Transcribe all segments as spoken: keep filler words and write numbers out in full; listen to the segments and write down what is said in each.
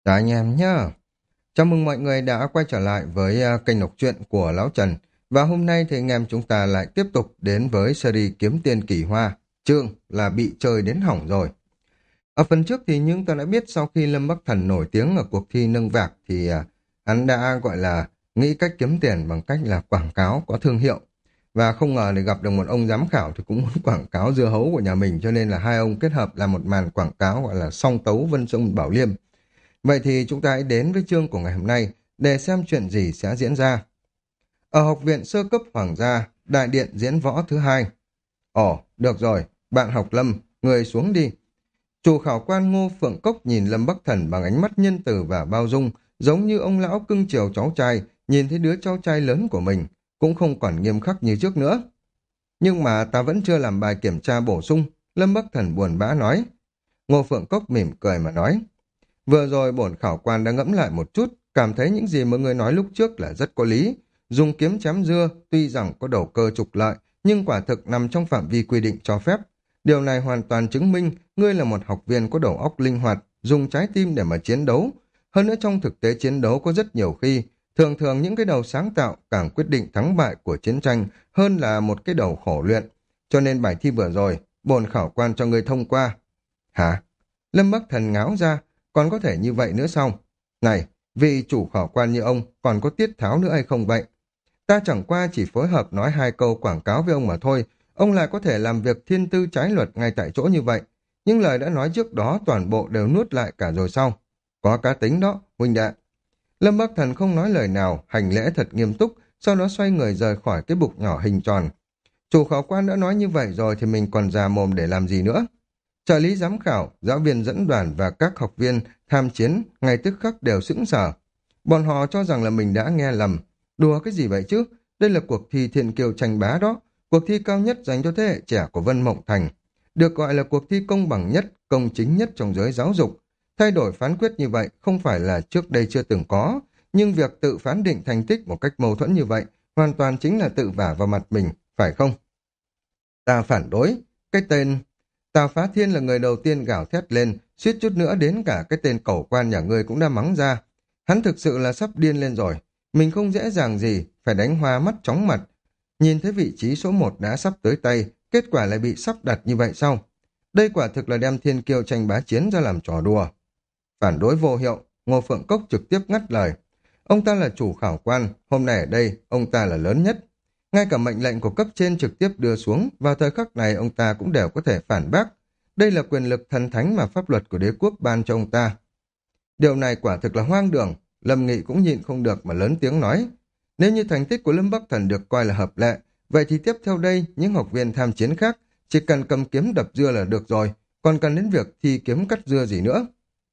Chào anh em nhá. Chào mừng mọi người đã quay trở lại với à, kênh đọc truyện của Lão Trần. Và hôm nay thì anh em chúng ta lại tiếp tục đến với series Kiếm Tiền Kỳ Hoa. Chương là bị chơi đến hỏng rồi. Ở phần trước thì chúng ta đã biết sau khi Lâm Bắc Thần nổi tiếng ở cuộc thi nâng vạc thì à, hắn đã gọi là nghĩ cách kiếm tiền bằng cách là quảng cáo có thương hiệu. Và không ngờ thì gặp được một ông giám khảo thì cũng muốn quảng cáo dưa hấu của nhà mình, cho nên là hai ông kết hợp làm một màn quảng cáo gọi là song tấu Vân Sông Bảo Liêm. Vậy thì chúng ta hãy đến với chương của ngày hôm nay để xem chuyện gì sẽ diễn ra. Ở học viện sơ cấp Hoàng gia, đại điện diễn võ thứ hai. Ồ, được rồi, bạn học Lâm, người xuống đi. Chủ khảo quan Ngô Phượng Cốc nhìn Lâm Bắc Thần bằng ánh mắt nhân từ và bao dung, giống như ông lão cưng chiều cháu trai, nhìn thấy đứa cháu trai lớn của mình, cũng không còn nghiêm khắc như trước nữa. Nhưng mà ta vẫn chưa làm bài kiểm tra bổ sung, Lâm Bắc Thần buồn bã nói. Ngô Phượng Cốc mỉm cười mà nói. Vừa rồi bổn khảo quan đã ngẫm lại một chút, cảm thấy những gì mà người nói lúc trước là rất có lý. Dùng kiếm chém dưa, tuy rằng có đầu cơ trục lợi, nhưng quả thực nằm trong phạm vi quy định cho phép. Điều này hoàn toàn chứng minh ngươi là một học viên có đầu óc linh hoạt, dùng trái tim để mà chiến đấu. Hơn nữa trong thực tế chiến đấu có rất nhiều khi, thường thường những cái đầu sáng tạo càng quyết định thắng bại của chiến tranh hơn là một cái đầu khổ luyện. Cho nên bài thi vừa rồi, bổn khảo quan cho ngươi thông qua. Hả? Lâm Bắc Thần ngáo ra, còn có thể như vậy nữa sao? Này, vị chủ khảo quan như ông còn có tiết tháo nữa hay không vậy? Ta chẳng qua chỉ phối hợp nói hai câu quảng cáo với ông mà thôi, ông lại có thể làm việc thiên tư trái luật ngay tại chỗ như vậy. Nhưng lời đã nói trước đó toàn bộ đều nuốt lại cả rồi sao? Có cá tính đó, huynh đệ. Lâm Bắc Thần không nói lời nào, hành lễ thật nghiêm túc, sau đó xoay người rời khỏi cái bục nhỏ hình tròn. Chủ khảo quan đã nói như vậy rồi thì mình còn già mồm để làm gì nữa? Trợ lý giám khảo, giáo viên dẫn đoàn và các học viên tham chiến ngay tức khắc đều sững sờ. Bọn họ cho rằng là mình đã nghe lầm. Đùa cái gì vậy chứ? Đây là cuộc thi thiên kiêu tranh bá đó. Cuộc thi cao nhất dành cho thế hệ trẻ của Vân Mộng Thành. Được gọi là cuộc thi công bằng nhất, công chính nhất trong giới giáo dục. Thay đổi phán quyết như vậy không phải là trước đây chưa từng có. Nhưng việc tự phán định thành tích một cách mâu thuẫn như vậy hoàn toàn chính là tự vả vào mặt mình, phải không? Ta phản đối. Cái tên Tào Phá Thiên là người đầu tiên gào thét lên, suýt chút nữa đến cả cái tên cẩu quan nhà ngươi cũng đã mắng ra. Hắn thực sự là sắp điên lên rồi. Mình không dễ dàng gì, phải đánh hoa mắt chóng mặt. Nhìn thấy vị trí số một đã sắp tới tay, kết quả lại bị sắp đặt như vậy sao? Đây quả thực là đem thiên kiêu tranh bá chiến ra làm trò đùa. Phản đối vô hiệu, Ngô Phượng Cốc trực tiếp ngắt lời. Ông ta là chủ khảo quan, hôm nay ở đây, ông ta là lớn nhất. Ngay cả mệnh lệnh của cấp trên trực tiếp đưa xuống, vào thời khắc này ông ta cũng đều có thể phản bác. Đây là quyền lực thần thánh mà pháp luật của đế quốc ban cho ông ta. Điều này quả thực là hoang đường, Lâm Nghị cũng nhịn không được mà lớn tiếng nói. Nếu như thành tích của Lâm Bắc Thần được coi là hợp lệ, vậy thì tiếp theo đây những học viên tham chiến khác chỉ cần cầm kiếm đập dưa là được rồi, còn cần đến việc thi kiếm cắt dưa gì nữa.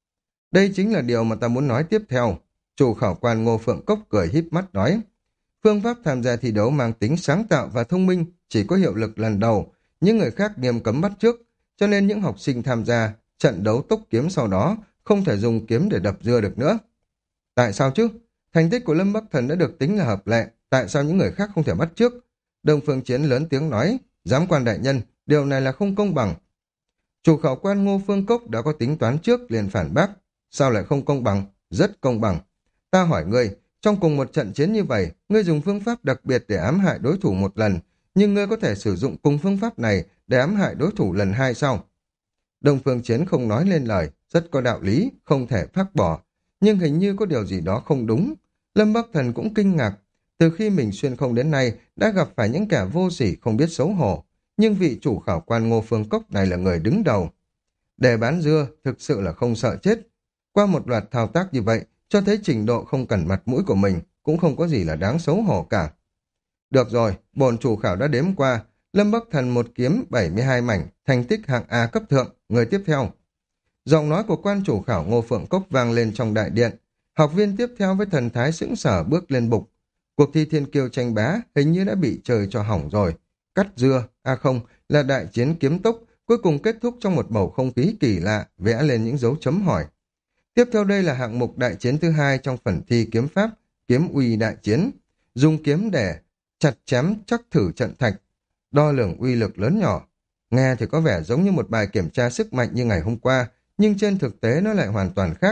Đây chính là điều mà ta muốn nói tiếp theo. Chủ khảo quan Ngô Phượng Cốc cười híp mắt nói. Phương pháp tham gia thi đấu mang tính sáng tạo và thông minh chỉ có hiệu lực lần đầu, những người khác nghiêm cấm bắt chước, cho nên những học sinh tham gia trận đấu tốc kiếm sau đó không thể dùng kiếm để đập dưa được nữa. Tại sao chứ? Thành tích của Lâm Bắc Thần đã được tính là hợp lệ, tại sao những người khác không thể bắt chước? Đông Phương Chiến lớn tiếng nói, giám quan đại nhân, điều này là không công bằng. Chủ khảo quan Ngô Phương Cốc đã có tính toán trước liền phản bác, sao lại không công bằng? Rất công bằng. Ta hỏi ngươi, trong cùng một trận chiến như vậy, ngươi dùng phương pháp đặc biệt để ám hại đối thủ một lần, nhưng ngươi có thể sử dụng cùng phương pháp này để ám hại đối thủ lần hai sau. Đông Phương Chiến không nói lên lời, rất có đạo lý, không thể phác bỏ. Nhưng hình như có điều gì đó không đúng. Lâm Bắc Thần cũng kinh ngạc. Từ khi mình xuyên không đến nay, đã gặp phải những kẻ vô sỉ không biết xấu hổ. Nhưng vị chủ khảo quan Ngô Phương Cốc này là người đứng đầu. Để bán dưa, thực sự là không sợ chết. Qua một loạt thao tác như vậy, cho thấy trình độ không cần mặt mũi của mình, cũng không có gì là đáng xấu hổ cả. Được rồi, bổn chủ khảo đã đếm qua, Lâm Bắc Thần một kiếm bảy mươi hai mảnh, thành tích hạng A cấp thượng, người tiếp theo. Giọng nói của quan chủ khảo Ngô Phượng Cốc vang lên trong đại điện. Học viên tiếp theo với thần thái sững sờ bước lên bục. Cuộc thi thiên kiêu tranh bá hình như đã bị trời cho hỏng rồi. Cắt dưa, a không, là đại chiến kiếm tốc, cuối cùng kết thúc trong một bầu không khí kỳ lạ, vẽ lên những dấu chấm hỏi. Tiếp theo đây là hạng mục đại chiến thứ hai trong phần thi kiếm pháp, kiếm uy đại chiến. Dùng kiếm để chặt chém chắc thử trận thạch, đo lường uy lực lớn nhỏ. Nghe thì có vẻ giống như một bài kiểm tra sức mạnh như ngày hôm qua, nhưng trên thực tế nó lại hoàn toàn khác.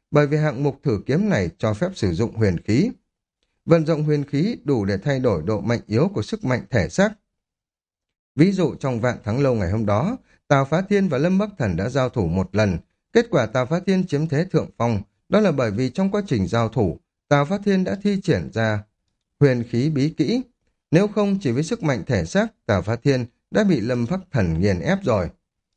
bởi vì hạng mục thử kiếm này cho phép sử dụng huyền khí. Vận dụng huyền khí đủ để thay đổi độ mạnh yếu của sức mạnh thể xác. Ví dụ trong vạn thắng lâu ngày hôm đó, Tào Phá Thiên và Lâm Bắc Thần đã giao thủ một lần. Kết quả Tào Phá Thiên chiếm thế thượng phong, đó là bởi vì trong quá trình giao thủ, Tào Phá Thiên đã thi triển ra huyền khí bí kỹ. Nếu không chỉ với sức mạnh thể xác, Tào Phá Thiên đã bị Lâm Bắc Thần nghiền ép rồi.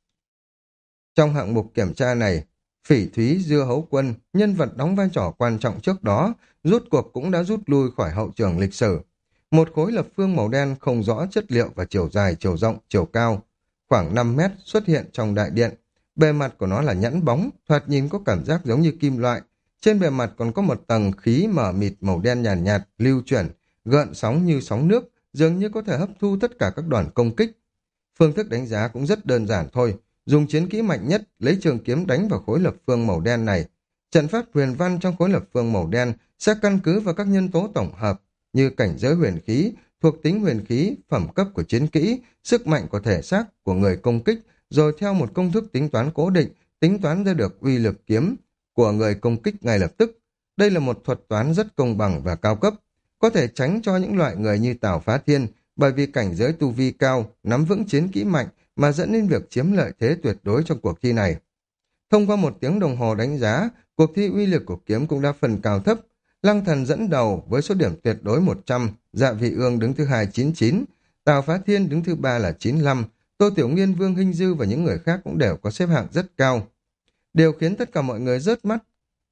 Trong hạng mục kiểm tra này, Phỉ Thúy Dưa Hấu Quân, nhân vật đóng vai trò quan trọng trước đó, rút cuộc cũng đã rút lui khỏi hậu trường lịch sử. Một khối lập phương màu đen không rõ chất liệu và chiều dài, chiều rộng, chiều cao, khoảng năm mét xuất hiện trong đại điện. Bề mặt của nó là nhẵn bóng, thoạt nhìn có cảm giác giống như kim loại. Trên bề mặt còn có một tầng khí mờ mịt màu đen nhàn nhạt, nhạt, lưu chuyển, gợn sóng như sóng nước, dường như có thể hấp thu tất cả các đoàn công kích. Phương thức đánh giá cũng rất đơn giản thôi, dùng chiến kỹ mạnh nhất, lấy trường kiếm đánh vào khối lập phương màu đen này. Trận pháp huyền văn trong khối lập phương màu đen sẽ căn cứ vào các nhân tố tổng hợp, như cảnh giới huyền khí, thuộc tính huyền khí, phẩm cấp của chiến kỹ, sức mạnh của thể xác của người công kích, rồi theo một công thức tính toán cố định, tính toán ra được uy lực kiếm của người công kích ngay lập tức. Đây là một thuật toán rất công bằng và cao cấp, có thể tránh cho những loại người như Tào Phá Thiên, bởi vì cảnh giới tu vi cao, nắm vững chiến kỹ mạnh mà dẫn đến việc chiếm lợi thế tuyệt đối trong cuộc thi này. Thông qua một tiếng đồng hồ đánh giá, cuộc thi uy lực của kiếm cũng đã phần cao thấp. Lăng Thần dẫn đầu với số điểm tuyệt đối một trăm, Dạ Vị Ương đứng thứ hai chín mươi chín, Tào Phá Thiên đứng thứ ba là chín mươi lăm, Tô Tiểu Nghiên, Vương Hinh Dư và những người khác cũng đều có xếp hạng rất cao. Điều khiến tất cả mọi người rớt mắt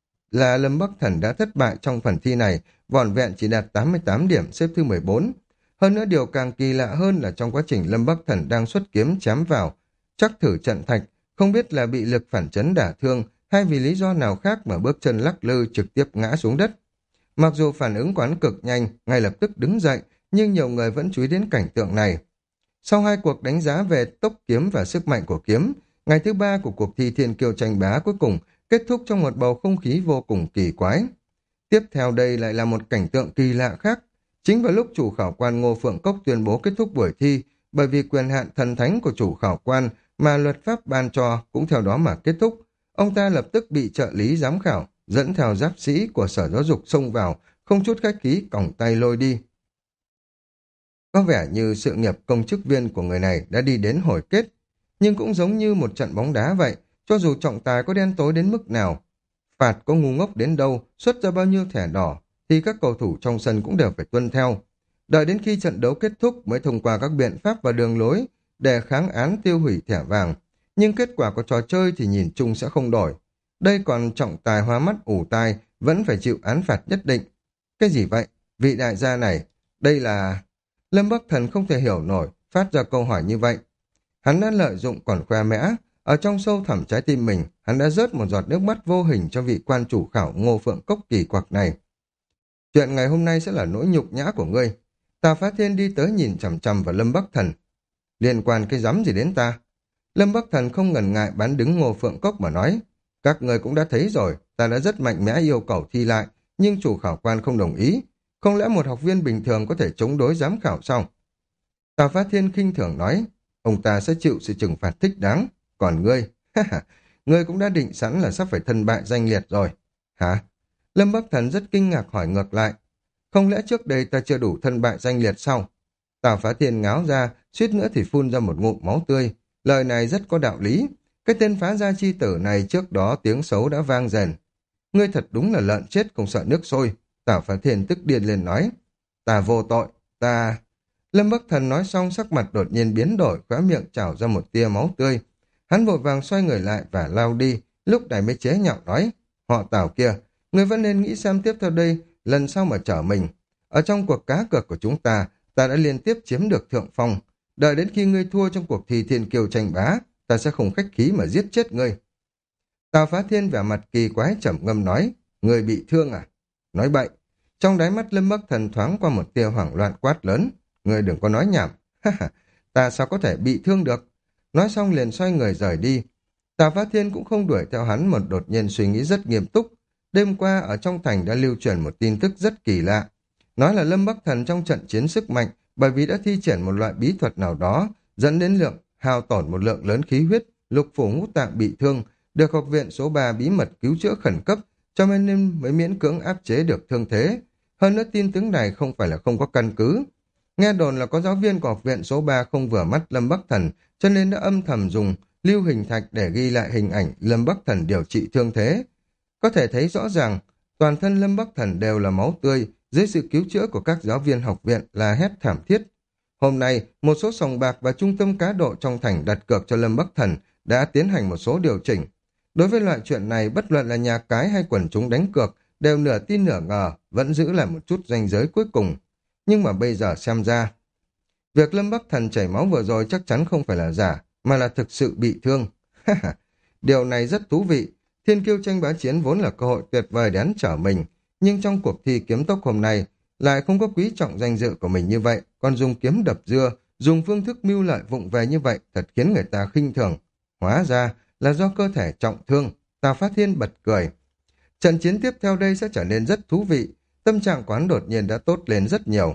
là Lâm Bắc Thần đã thất bại trong phần thi này, vỏn vẹn chỉ đạt tám mươi tám điểm, xếp thứ mười bốn. Hơn nữa điều càng kỳ lạ hơn là trong quá trình Lâm Bắc Thần đang xuất kiếm chém vào chắc thử trận thạch, không biết là bị lực phản chấn đả thương hay vì lý do nào khác mà bước chân lắc lư trực tiếp ngã xuống đất. Mặc dù phản ứng quán cực nhanh, ngay lập tức đứng dậy, nhưng nhiều người vẫn chú ý đến cảnh tượng này. Sau hai cuộc đánh giá về tốc kiếm và sức mạnh của kiếm, ngày thứ ba của cuộc thi thiên kiêu tranh bá cuối cùng kết thúc trong một bầu không khí vô cùng kỳ quái. Tiếp theo đây lại là một cảnh tượng kỳ lạ khác. Chính vào lúc chủ khảo quan Ngô Phượng Cốc tuyên bố kết thúc buổi thi, bởi vì quyền hạn thần thánh của chủ khảo quan mà luật pháp ban cho cũng theo đó mà kết thúc, ông ta lập tức bị trợ lý giám khảo dẫn theo giáp sĩ của Sở Giáo dục xông vào, không chút khách khí còng tay lôi đi. Có vẻ như sự nghiệp công chức viên của người này đã đi đến hồi kết, nhưng cũng giống như một trận bóng đá vậy, cho dù trọng tài có đen tối đến mức nào, phạt có ngu ngốc đến đâu, xuất ra bao nhiêu thẻ đỏ, thì các cầu thủ trong sân cũng đều phải tuân theo. Đợi đến khi trận đấu kết thúc mới thông qua các biện pháp và đường lối để kháng án tiêu hủy thẻ vàng, nhưng kết quả của trò chơi thì nhìn chung sẽ không đổi. Đây còn trọng tài hóa mắt ủ tai vẫn phải chịu án phạt nhất định. Cái gì vậy? Vị đại gia này, đây là... Lâm Bắc Thần không thể hiểu nổi, phát ra câu hỏi như vậy. Hắn đã lợi dụng còn khoe mẽ, ở trong sâu thẳm trái tim mình, hắn đã rớt một giọt nước mắt vô hình cho vị quan chủ khảo Ngô Phượng Cốc kỳ quặc này. Chuyện ngày hôm nay sẽ là nỗi nhục nhã của ngươi. Tào Phá Thiên đi tới nhìn chằm chằm vào Lâm Bắc Thần. Liên quan cái rắm gì đến ta? Lâm Bắc Thần không ngần ngại bán đứng Ngô Phượng Cốc mà nói. Các người cũng đã thấy rồi, ta đã rất mạnh mẽ yêu cầu thi lại, nhưng chủ khảo quan không đồng ý. Không lẽ một học viên bình thường có thể chống đối giám khảo sao? Tào Phá Thiên khinh thường nói, ông ta sẽ chịu sự trừng phạt thích đáng. Còn ngươi, ngươi cũng đã định sẵn là sắp phải thân bại danh liệt rồi. Hả? Lâm Bắc Thần rất kinh ngạc hỏi ngược lại. Không lẽ trước đây ta chưa đủ thân bại danh liệt sao? Tào Phá Thiên ngáo ra, suýt nữa thì phun ra một ngụm máu tươi. Lời này rất có đạo lý. Cái tên phá gia chi tử này trước đó tiếng xấu đã vang dần. Ngươi thật đúng là lợn chết không sợ nước sôi. Tào Phá Thiên tức điên lên nói. Ta vô tội, ta... Lâm Bắc Thần nói xong sắc mặt đột nhiên biến đổi, khóe miệng trào ra một tia máu tươi. Hắn vội vàng xoay người lại và lao đi, lúc này mới chế nhạo nói. Họ Tào kia, người vẫn nên nghĩ xem tiếp theo đây, lần sau mà chở mình. Ở trong cuộc cá cược của chúng ta, ta đã liên tiếp chiếm được thượng phong. Đợi đến khi ngươi thua trong cuộc thi thiên kiêu tranh bá, ta sẽ không khách khí mà giết chết ngươi. Tào Phá Thiên vẻ mặt kỳ quái trầm ngâm nói, ngươi bị thương à? Nói bậy. Trong đáy mắt Lâm Bắc Thần thoáng qua một tia hoảng loạn quát lớn. Ngươi đừng có nói nhảm. Ta sao có thể bị thương được? Nói xong liền xoay người rời đi. Tào Phá Thiên cũng không đuổi theo hắn, một đột nhiên suy nghĩ rất nghiêm túc. Đêm qua ở trong thành đã lưu truyền một tin tức rất kỳ lạ. Nói là Lâm Bắc Thần trong trận chiến sức mạnh, bởi vì đã thi triển một loại bí thuật nào đó, dẫn đến lượng hao tổn một lượng lớn khí huyết, lục phủ ngũ tạng bị thương, được học viện số ba bí mật cứu chữa khẩn cấp, cho nên mới miễn cưỡng áp chế được thương thế. Hơn nữa tin tướng này không phải là không có căn cứ. Nghe đồn là có giáo viên của học viện số ba không vừa mắt Lâm Bắc Thần, cho nên đã âm thầm dùng lưu hình thạch để ghi lại hình ảnh Lâm Bắc Thần điều trị thương thế. Có thể thấy rõ ràng, toàn thân Lâm Bắc Thần đều là máu tươi, dưới sự cứu chữa của các giáo viên học viện là hét thảm thiết. Hôm nay, một số sòng bạc và trung tâm cá độ trong thành đặt cược cho Lâm Bắc Thần đã tiến hành một số điều chỉnh. Đối với loại chuyện này, bất luận là nhà cái hay quần chúng đánh cược, đều nửa tin nửa ngờ, vẫn giữ lại một chút ranh giới cuối cùng. Nhưng mà bây giờ xem ra, việc Lâm Bắc Thần chảy máu vừa rồi chắc chắn không phải là giả, mà là thực sự bị thương. Điều này rất thú vị. Thiên kiêu tranh bá chiến vốn là cơ hội tuyệt vời để hắn trở mình, nhưng trong cuộc thi kiếm tốc hôm nay lại không có quý trọng danh dự của mình như vậy, còn dùng kiếm đập dưa, dùng phương thức mưu lợi vụng về như vậy thật khiến người ta khinh thường. Hóa ra là do cơ thể trọng thương. Tào Phát Thiên bật cười. Trận chiến tiếp theo đây sẽ trở nên rất thú vị. Tâm trạng quán đột nhiên đã tốt lên rất nhiều.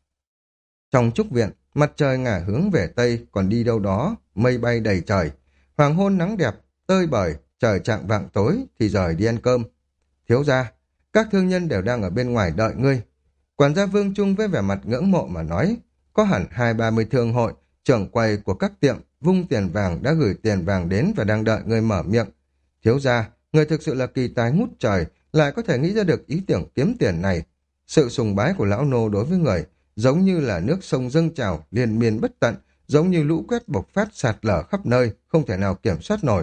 Trong trúc viện, mặt trời ngả hướng về tây, còn đi đâu đó, mây bay đầy trời. Hoàng hôn nắng đẹp, tơi bời, trời chạng vạng tối thì rời đi ăn cơm. Thiếu gia, các thương nhân đều đang ở bên ngoài đợi ngươi. Quản gia Vương Trung với vẻ mặt ngưỡng mộ mà nói, có hẳn hai ba mươi thương hội, trưởng quầy của các tiệm vung tiền vàng đã gửi tiền vàng đến và đang đợi người mở miệng. Thiếu gia, người thực sự là kỳ tài ngút trời, lại có thể nghĩ ra được ý tưởng kiếm tiền này. Sự sùng bái của lão nô đối với người giống như là nước sông dâng trào liên miên bất tận, giống như lũ quét bộc phát sạt lở khắp nơi, không thể nào kiểm soát nổi.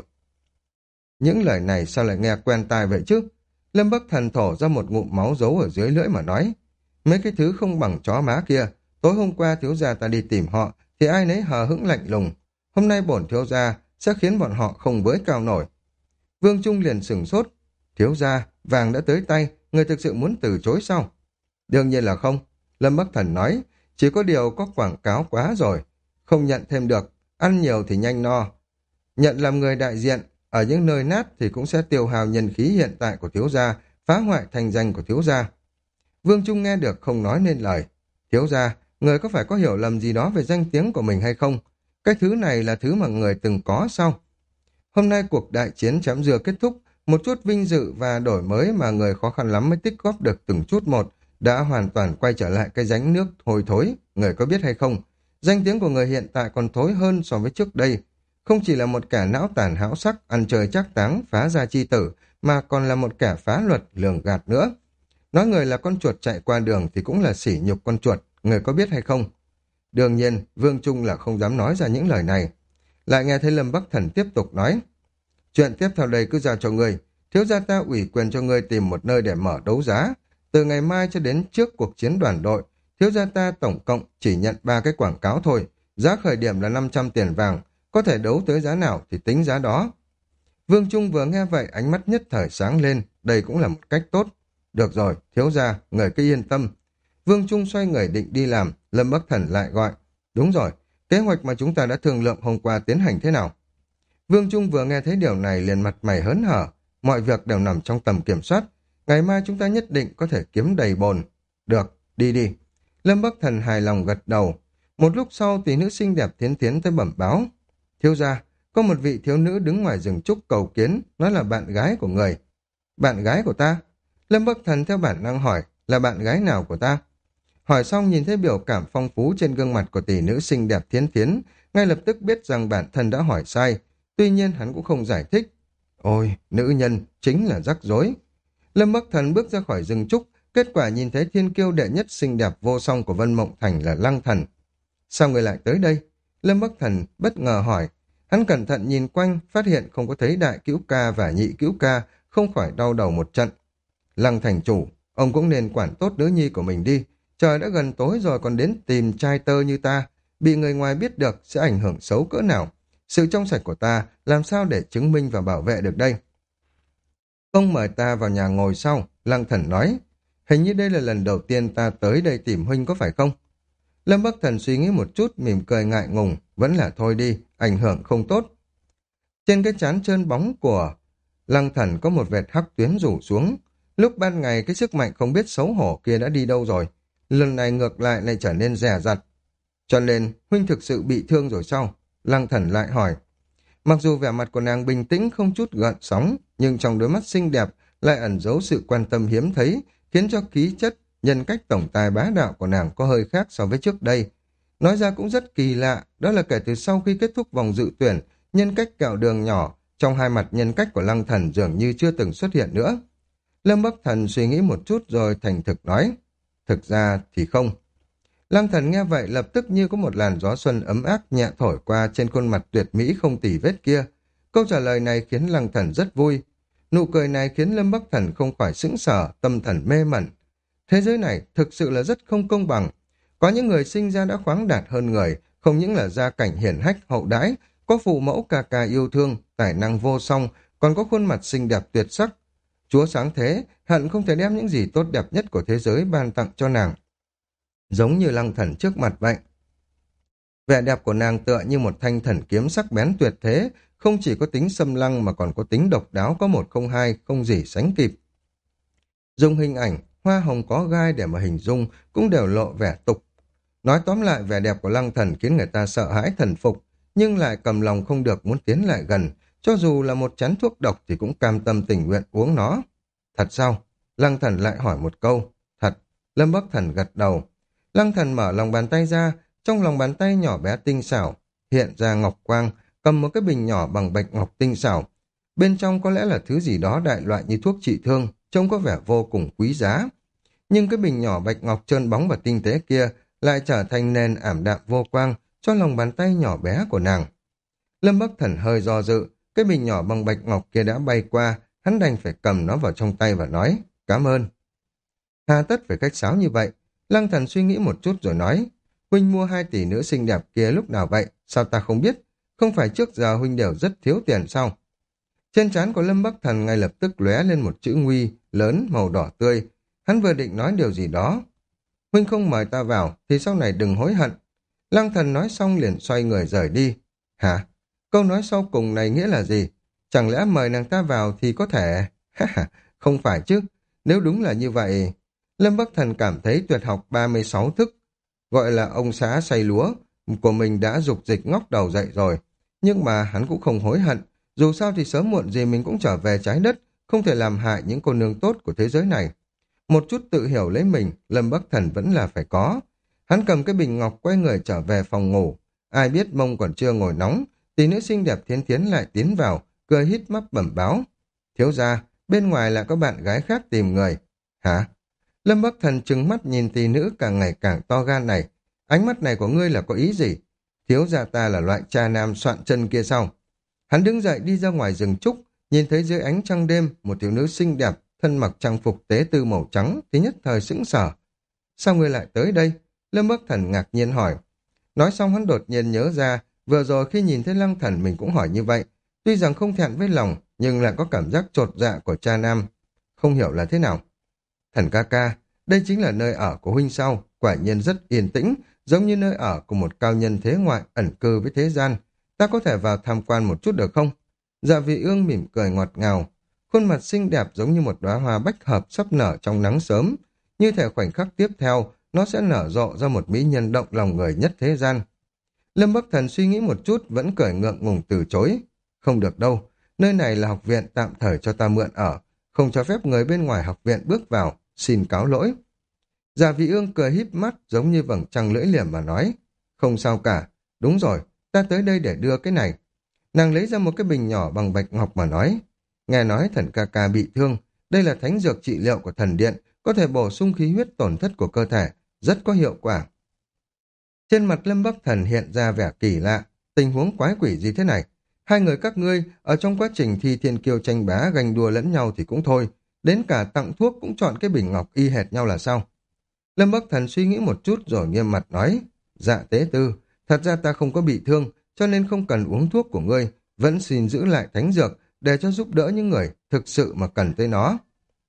Những lời này sao lại nghe quen tai vậy chứ? Lâm Bắc Thần thổ ra một ngụm máu giấu ở dưới lưỡi mà nói, mấy cái thứ không bằng chó má kia, tối hôm qua thiếu gia ta đi tìm họ, thì ai nấy hờ hững lạnh lùng. Hôm nay bổn thiếu gia sẽ khiến bọn họ không với cao nổi. Vương Trung liền sửng sốt. Thiếu gia, vàng đã tới tay, người thực sự muốn từ chối sao? Đương nhiên là không. Lâm Bắc Thần nói, chỉ có điều có quảng cáo quá rồi. Không nhận thêm được, ăn nhiều thì nhanh no. Nhận làm người đại diện, ở những nơi nát thì cũng sẽ tiêu hao nhân khí hiện tại của thiếu gia, phá hoại thành danh của thiếu gia. Vương Trung nghe được không nói nên lời. Thiếu gia, người có phải có hiểu lầm gì đó về danh tiếng của mình hay không? Cái thứ này là thứ mà người từng có sao? Hôm nay cuộc đại chiến chém dưa kết thúc, một chút vinh dự và đổi mới mà người khó khăn lắm mới tích góp được từng chút một, đã hoàn toàn quay trở lại cái rãnh nước hôi thối. Người có biết hay không? Danh tiếng của người hiện tại còn thối hơn so với trước đây. Không chỉ là một kẻ não tàn hão sắc, ăn chơi trác táng, phá gia chi tử, mà còn là một kẻ phá luật, lường gạt nữa. Nói người là con chuột chạy qua đường thì cũng là sỉ nhục con chuột, người có biết hay không? Đương nhiên, Vương Trung là không dám nói ra những lời này. Lại nghe thấy Lâm Bắc Thần tiếp tục nói, chuyện tiếp theo đây cứ giao cho ngươi, thiếu gia ta ủy quyền cho ngươi tìm một nơi để mở đấu giá. Từ ngày mai cho đến trước cuộc chiến đoàn đội, thiếu gia ta tổng cộng chỉ nhận ba cái quảng cáo thôi, giá khởi điểm là năm trăm tiền vàng, có thể đấu tới giá nào thì tính giá đó. Vương Trung vừa nghe vậy ánh mắt nhất thời sáng lên, đây cũng là một cách tốt. Được rồi, thiếu gia, người cứ yên tâm. Vương Trung xoay người định đi làm, Lâm Bắc Thần lại gọi. Đúng rồi, kế hoạch mà chúng ta đã thương lượng hôm qua tiến hành thế nào? Vương Trung vừa nghe thấy điều này liền mặt mày hớn hở, mọi việc đều nằm trong tầm kiểm soát. Ngày mai chúng ta nhất định có thể kiếm đầy bồn. Được, đi đi. Lâm Bắc Thần hài lòng gật đầu. Một lúc sau tỷ nữ xinh đẹp Thiến Thiến tới bẩm báo. Thiếu gia, có một vị thiếu nữ đứng ngoài rừng trúc cầu kiến, nói là bạn gái của người. Bạn gái của ta? Lâm Bắc Thần theo bản năng hỏi, là bạn gái nào của ta? Hỏi xong nhìn thấy biểu cảm phong phú trên gương mặt của tỷ nữ xinh đẹp Thiến Thiến, ngay lập tức biết rằng bản thân đã hỏi sai, tuy nhiên hắn cũng không giải thích. Ôi, nữ nhân, chính là rắc rối. Lâm Bắc Thần bước ra khỏi rừng trúc, kết quả nhìn thấy thiên kiêu đệ nhất xinh đẹp vô song của Vân Mộng Thành là Lăng Thần. Sao người lại tới đây? Lâm Bắc Thần bất ngờ hỏi. Hắn cẩn thận nhìn quanh, phát hiện không có thấy đại cứu ca và nhị cứu ca, không khỏi đau đầu một trận. Lăng thành chủ, ông cũng nên quản tốt nữ nhi của mình đi. Trời đã gần tối rồi còn đến tìm trai tơ như ta, bị người ngoài biết được sẽ ảnh hưởng xấu cỡ nào. Sự trong sạch của ta làm sao để chứng minh và bảo vệ được đây? Ông mời ta vào nhà ngồi sau, Lăng Thần nói. Hình như đây là lần đầu tiên ta tới đây tìm huynh có phải không? Lâm Bắc Thần suy nghĩ một chút, mỉm cười ngại ngùng, vẫn là thôi đi, ảnh hưởng không tốt. Trên cái trán trơn bóng của Lăng Thần có một vệt hắc tuyến rủ xuống. Lúc ban ngày cái sức mạnh không biết xấu hổ kia đã đi đâu rồi. Lần này ngược lại lại trở nên dè dặt. Cho nên, huynh thực sự bị thương rồi sao? Lăng Thần lại hỏi. Mặc dù vẻ mặt của nàng bình tĩnh không chút gợn sóng, nhưng trong đôi mắt xinh đẹp lại ẩn giấu sự quan tâm hiếm thấy, khiến cho khí chất, nhân cách tổng tài bá đạo của nàng có hơi khác so với trước đây. Nói ra cũng rất kỳ lạ, đó là kể từ sau khi kết thúc vòng dự tuyển, nhân cách kẹo đường nhỏ, trong hai mặt nhân cách của Lăng Thần dường như chưa từng xuất hiện nữa. Lâm Bắc Thần suy nghĩ một chút rồi thành thực nói, thực ra thì không. Lăng Thần nghe vậy lập tức như có một làn gió xuân ấm áp nhẹ thổi qua trên khuôn mặt tuyệt mỹ không tì vết kia. Câu trả lời này khiến Lăng Thần rất vui. Nụ cười này khiến Lâm Bắc Thần không khỏi sững sờ, tâm thần mê mẩn. Thế giới này thực sự là rất không công bằng. Có những người sinh ra đã khoáng đạt hơn người, không những là gia cảnh hiển hách hậu đãi, có phụ mẫu ca ca yêu thương, tài năng vô song, còn có khuôn mặt xinh đẹp tuyệt sắc. Chúa sáng thế, hận không thể đem những gì tốt đẹp nhất của thế giới ban tặng cho nàng. Giống như Lăng Thần trước mặt vậy. Vẻ đẹp của nàng tựa như một thanh thần kiếm sắc bén tuyệt thế, không chỉ có tính xâm lăng mà còn có tính độc đáo có một không hai, không gì sánh kịp. Dùng hình ảnh, hoa hồng có gai để mà hình dung cũng đều lộ vẻ tục. Nói tóm lại, vẻ đẹp của Lăng Thần khiến người ta sợ hãi thần phục, nhưng lại cầm lòng không được muốn tiến lại gần, cho dù là một chén thuốc độc thì cũng cam tâm tình nguyện uống nó. Thật sao? Lăng Thần lại hỏi một câu. Thật. Lâm Bắc Thần gật đầu. Lăng Thần mở lòng bàn tay ra, trong lòng bàn tay nhỏ bé tinh xảo, hiện ra ngọc quang, cầm một cái bình nhỏ bằng bạch ngọc tinh xảo. Bên trong có lẽ là thứ gì đó đại loại như thuốc trị thương, trông có vẻ vô cùng quý giá. Nhưng cái bình nhỏ bạch ngọc trơn bóng và tinh tế kia lại trở thành nền ảm đạm vô quang cho lòng bàn tay nhỏ bé của nàng. Lâm Bắc Thần hơi do dự, cái bình nhỏ bằng bạch ngọc kia đã bay qua, hắn đành phải cầm nó vào trong tay và nói, cảm ơn. Hà tất phải khách sáo như vậy, Lăng Thần suy nghĩ một chút rồi nói, huynh mua hai tỷ nữ xinh đẹp kia lúc nào vậy, sao ta không biết, không phải trước giờ huynh đều rất thiếu tiền sao? Trên trán của Lâm Bắc Thần ngay lập tức lóe lên một chữ nguy, lớn, màu đỏ tươi, hắn vừa định nói điều gì đó. Huynh không mời ta vào, thì sau này đừng hối hận. Lăng Thần nói xong liền xoay người rời đi. Hả? Câu nói sau cùng này nghĩa là gì? Chẳng lẽ mời nàng ta vào thì có thể... Không phải chứ, nếu đúng là như vậy... Lâm Bắc Thần cảm thấy tuyệt học ba mươi sáu thức, gọi là ông xã say lúa, của mình đã dục dịch ngóc đầu dậy rồi. Nhưng mà hắn cũng không hối hận, dù sao thì sớm muộn gì mình cũng trở về trái đất, không thể làm hại những cô nương tốt của thế giới này. Một chút tự hiểu lấy mình, Lâm Bắc Thần vẫn là phải có. Hắn cầm cái bình ngọc quay người trở về phòng ngủ. Ai biết mông còn chưa ngồi nóng, tỷ nữ xinh đẹp Thiến Thiến lại tiến vào, cười hít mắt bẩm báo. Thiếu gia, bên ngoài là có bạn gái khác tìm người. Hả? Lâm Bắc Thần trừng mắt nhìn tỷ nữ càng ngày càng to gan này. Ánh mắt này của ngươi là có ý gì? Thiếu gia ta là loại cha nam soạn chân kia sao? Hắn đứng dậy đi ra ngoài rừng trúc, nhìn thấy dưới ánh trăng đêm một thiếu nữ xinh đẹp, thân mặc trang phục tế tư màu trắng thì nhất thời sững sờ. Sao ngươi lại tới đây? Lâm Bắc Thần ngạc nhiên hỏi. Nói xong hắn đột nhiên nhớ ra, vừa rồi khi nhìn thấy Lăng Thần mình cũng hỏi như vậy. Tuy rằng không thẹn với lòng, nhưng lại có cảm giác chột dạ của cha nam. Không hiểu là thế nào. Thần ca ca, đây chính là nơi ở của huynh sao? Quả nhiên rất yên tĩnh, giống như nơi ở của một cao nhân thế ngoại ẩn cư với thế gian. Ta có thể vào tham quan một chút được không? Dạ Vị Ương mỉm cười ngọt ngào. Khuôn mặt xinh đẹp giống như một đóa hoa bách hợp sắp nở trong nắng sớm. Như thể khoảnh khắc tiếp theo, nó sẽ nở rộ ra một mỹ nhân động lòng người nhất thế gian. Lâm Bắc Thần suy nghĩ một chút, vẫn cười ngượng ngùng từ chối. Không được đâu, nơi này là học viện tạm thời cho ta mượn ở, không cho phép người bên ngoài học viện bước vào, xin cáo lỗi. Dạ Vị Ương cười híp mắt giống như vầng trăng lưỡi liềm mà nói. Không sao cả, đúng rồi, ta tới đây để đưa cái này. Nàng lấy ra một cái bình nhỏ bằng bạch ngọc mà nói. Nghe nói thần ca ca bị thương, đây là thánh dược trị liệu của thần điện, có thể bổ sung khí huyết tổn thất của cơ thể, rất có hiệu quả. Trên mặt Lâm Bắc Thần hiện ra vẻ kỳ lạ, tình huống quái quỷ gì thế này? Hai người các ngươi, ở trong quá trình thi thiên kiêu tranh bá ganh đua lẫn nhau thì cũng thôi, đến cả tặng thuốc cũng chọn cái bình ngọc y hệt nhau là sao? Lâm Bắc Thần suy nghĩ một chút rồi nghiêm mặt nói, dạ tế tư, thật ra ta không có bị thương, cho nên không cần uống thuốc của ngươi, vẫn xin giữ lại thánh dược, để cho giúp đỡ những người thực sự mà cần tới nó.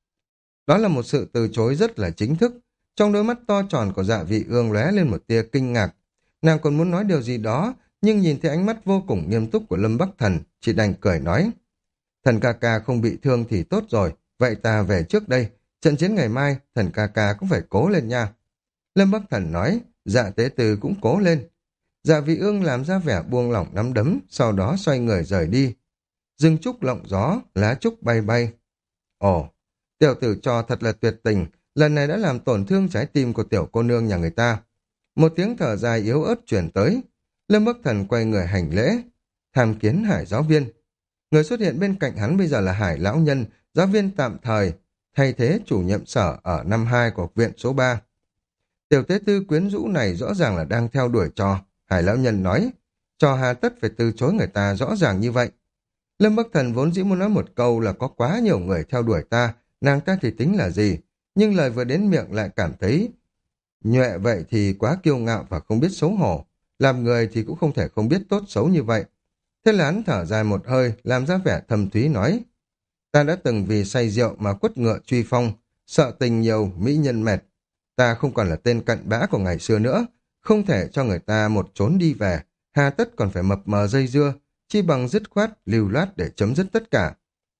Đó là một sự từ chối rất là chính thức. Trong đôi mắt to tròn của Dạ Vị Ương lóe lên một tia kinh ngạc. Nàng còn muốn nói điều gì đó, nhưng nhìn thấy ánh mắt vô cùng nghiêm túc của Lâm Bắc Thần, chỉ đành cười nói. Thần ca ca không bị thương thì tốt rồi, vậy ta về trước đây. Trận chiến ngày mai, thần ca ca cũng phải cố lên nha. Lâm Bắc Thần nói, Dạ tế từ cũng cố lên. Dạ Vị Ương làm ra vẻ buông lỏng nắm đấm, sau đó xoay người rời đi. Rừng trúc lộng gió, lá trúc bay bay. Ồ, Tiểu tử trò thật là tuyệt tình, lần này đã làm tổn thương trái tim của tiểu cô nương nhà người ta. Một tiếng thở dài yếu ớt truyền tới. Lâm Bắc Thần quay người hành lễ. Tham kiến Hải giáo viên. Người xuất hiện bên cạnh hắn bây giờ là Hải lão nhân, giáo viên tạm thời, thay thế chủ nhiệm sở ở năm hai của học viện số ba. Tiểu tế tư quyến rũ này rõ ràng là đang theo đuổi trò. Hải lão nhân nói, trò hà tất phải từ chối người ta rõ ràng như vậy. Lâm Bắc Thần vốn dĩ muốn nói một câu là có quá nhiều người theo đuổi ta, nàng ta thì tính là gì, nhưng lời vừa đến miệng lại cảm thấy nhuệ vậy thì quá kiêu ngạo và không biết xấu hổ. Làm người thì cũng không thể không biết tốt xấu như vậy. Thế là hắn thở dài một hơi, làm ra vẻ thầm thúy nói, ta đã từng vì say rượu mà quất ngựa truy phong, sợ tình nhiều, mỹ nhân mệt. Ta không còn là tên cặn bã của ngày xưa nữa, không thể cho người ta một trốn đi về, hà tất còn phải mập mờ dây dưa, chi bằng dứt khoát, lưu loát để chấm dứt tất cả.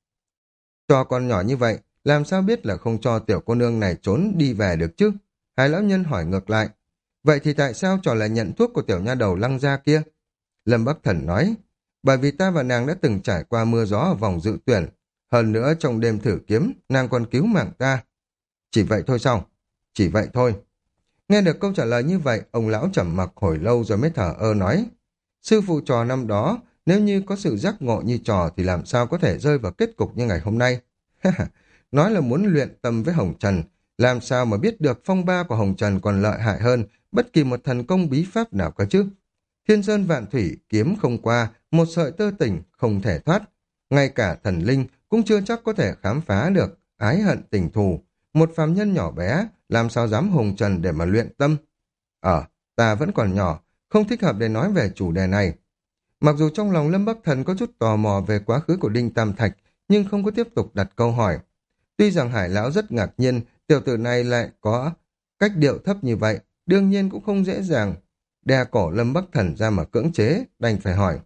Cho con nhỏ như vậy, làm sao biết là không cho tiểu cô nương này trốn đi về được chứ? Hai lão nhân hỏi ngược lại, vậy thì tại sao trò lại nhận thuốc của tiểu nha đầu Lăng gia kia? Lâm Bắc Thần nói, bởi vì ta và nàng đã từng trải qua mưa gió ở vòng dự tuyển, hơn nữa trong đêm thử kiếm, nàng còn cứu mạng ta. Chỉ vậy thôi sao? Chỉ vậy thôi. Nghe được câu trả lời như vậy, ông lão trầm mặc hồi lâu rồi mới thở ơ nói, sư phụ trò năm đó, nếu như có sự giác ngộ như trò thì làm sao có thể rơi vào kết cục như ngày hôm nay. Nói là muốn luyện tâm với Hồng Trần, làm sao mà biết được phong ba của Hồng Trần còn lợi hại hơn bất kỳ một thần công bí pháp nào cả chứ. Thiên sơn vạn thủy, kiếm không qua, một sợi tơ tình không thể thoát. Ngay cả thần linh cũng chưa chắc có thể khám phá được ái hận tình thù. Một phàm nhân nhỏ bé, làm sao dám Hồng Trần để mà luyện tâm. Ờ, ta vẫn còn nhỏ, không thích hợp để nói về chủ đề này. Mặc dù trong lòng Lâm Bắc Thần có chút tò mò về quá khứ của Đinh Tam Thạch, nhưng không có tiếp tục đặt câu hỏi. Tuy rằng Hải Lão rất ngạc nhiên, tiểu tử này lại có cách điệu thấp như vậy, đương nhiên cũng không dễ dàng đè cổ Lâm Bắc Thần ra mà cưỡng chế, đành phải hỏi.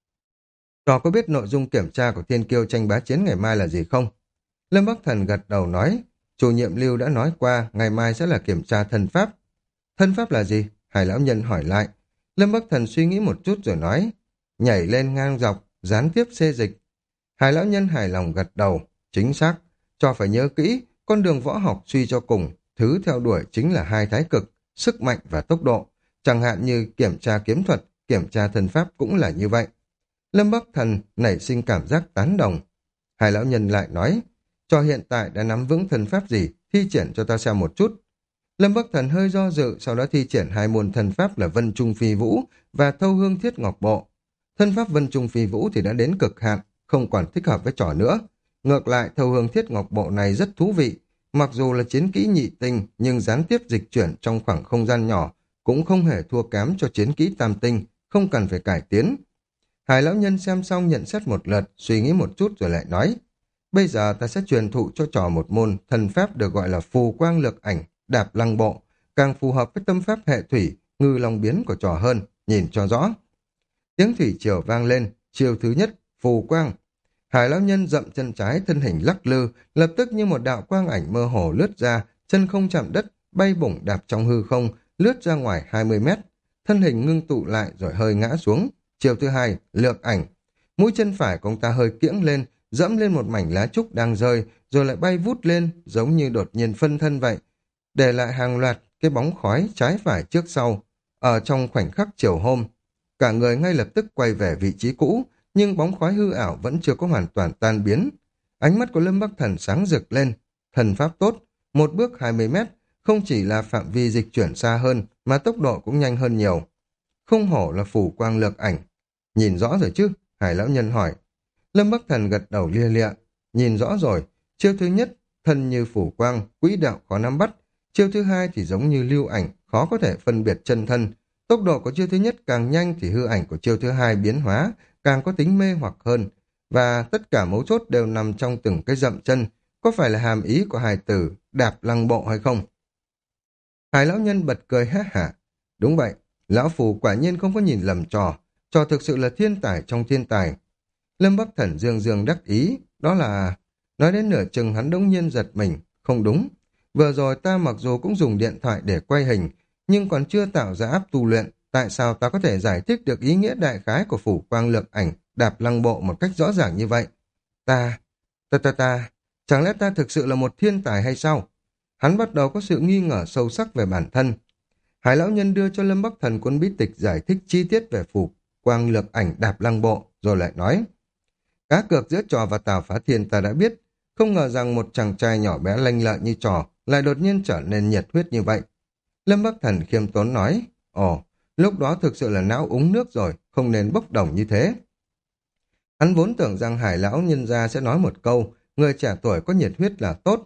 Trò có biết nội dung kiểm tra của Thiên Kiêu tranh bá chiến ngày mai là gì không? Lâm Bắc Thần gật đầu nói, chủ nhiệm Lưu đã nói qua, ngày mai sẽ là kiểm tra thân pháp. Thân pháp là gì? Hải Lão Nhân hỏi lại. Lâm Bắc Thần suy nghĩ một chút rồi nói, nhảy lên ngang dọc, gián tiếp xê dịch. Hải Lão Nhân hài lòng gật đầu, chính xác, cho phải nhớ kỹ, con đường võ học suy cho cùng, thứ theo đuổi chính là hai thái cực, sức mạnh và tốc độ. Chẳng hạn như kiểm tra kiếm thuật, kiểm tra thân pháp cũng là như vậy. Lâm Bắc Thần nảy sinh cảm giác tán đồng. Hải Lão Nhân lại nói, cho hiện tại đã nắm vững thân pháp gì, thi triển cho ta xem một chút. Lâm Bắc Thần hơi do dự, sau đó thi triển hai môn thân pháp là Vân Trung Phi Vũ và Thâu Hương Thiết Ngọc Bộ. Thân pháp Vân Trung Phi Vũ thì đã đến cực hạn, không còn thích hợp với trò nữa. Ngược lại, Thâu Hương Thiết Ngọc Bộ này rất thú vị. Mặc dù là chiến kỹ nhị tinh, nhưng gián tiếp dịch chuyển trong khoảng không gian nhỏ, cũng không hề thua kém cho chiến kỹ tam tinh, không cần phải cải tiến. Hải Lão Nhân xem xong nhận xét một lượt, suy nghĩ một chút rồi lại nói, bây giờ ta sẽ truyền thụ cho trò một môn thần pháp được gọi là phù quang lược ảnh, đạp lăng bộ, càng phù hợp với tâm pháp hệ thủy, ngư long biến của trò hơn, nhìn cho rõ. Tiếng thủy triều vang lên, chiều thứ nhất, phù quang. Hải Lão Nhân dậm chân trái, thân hình lắc lư, lập tức như một đạo quang ảnh mơ hồ lướt ra, chân không chạm đất, bay bổng đạp trong hư không, lướt ra ngoài hai mươi mét. Thân hình ngưng tụ lại rồi hơi ngã xuống. Chiều thứ hai, lược ảnh. Mũi chân phải của ông ta hơi kiễng lên, dẫm lên một mảnh lá trúc đang rơi, rồi lại bay vút lên, giống như đột nhiên phân thân vậy. Để lại hàng loạt cái bóng khói trái phải trước sau. Ở trong khoảnh khắc chiều hôm, cả người ngay lập tức quay về vị trí cũ, nhưng bóng khói hư ảo vẫn chưa có hoàn toàn tan biến. Ánh mắt của Lâm Bắc Thần sáng rực lên. Thần pháp tốt, một bước hai mươi mét, không chỉ là phạm vi dịch chuyển xa hơn, mà tốc độ cũng nhanh hơn nhiều. Không hổ là phủ quang lược ảnh. Nhìn rõ rồi chứ? Hải Lão Nhân hỏi. Lâm Bắc Thần gật đầu lia lịa. Nhìn rõ rồi. Chiêu thứ nhất, thân như phủ quang, quỹ đạo khó nắm bắt. Chiêu thứ hai thì giống như lưu ảnh, khó có thể phân biệt chân thân. Tốc độ của chiêu thứ nhất càng nhanh thì hư ảnh của chiêu thứ hai biến hóa, càng có tính mê hoặc hơn. Và tất cả mấu chốt đều nằm trong từng cái dậm chân. Có phải là hàm ý của hài tử đạp lăng bộ hay không? Hải Lão Nhân bật cười ha hả. Đúng vậy, Lão Phù quả nhiên không có nhìn lầm trò. Trò thực sự là thiên tài trong thiên tài. Lâm Bắc Thần dương dương đắc ý, đó là... Nói đến nửa chừng hắn đống nhiên giật mình, không đúng. Vừa rồi ta mặc dù cũng dùng điện thoại để quay hình, nhưng còn chưa tạo ra áp tu luyện. Tại sao ta có thể giải thích được ý nghĩa đại khái của phủ quang lược ảnh, đạp lăng bộ một cách rõ ràng như vậy? Ta, ta ta ta, Chẳng lẽ ta thực sự là một thiên tài hay sao? Hắn bắt đầu có sự nghi ngờ sâu sắc về bản thân. Hải lão nhân đưa cho Lâm Bắc Thần cuốn bí tịch giải thích chi tiết về phủ quang lược ảnh đạp lăng bộ, rồi lại nói: cá cược giữa trò và Tào Phá Thiên ta đã biết, không ngờ rằng một chàng trai nhỏ bé lanh lợi như trò lại đột nhiên trở nên nhiệt huyết như vậy. Lâm Bắc Thần khiêm tốn nói: ồ, lúc đó thực sự là não uống nước rồi, không nên bốc đồng như thế. Hắn vốn tưởng rằng Hải lão nhân gia sẽ nói một câu, người trẻ tuổi có nhiệt huyết là tốt.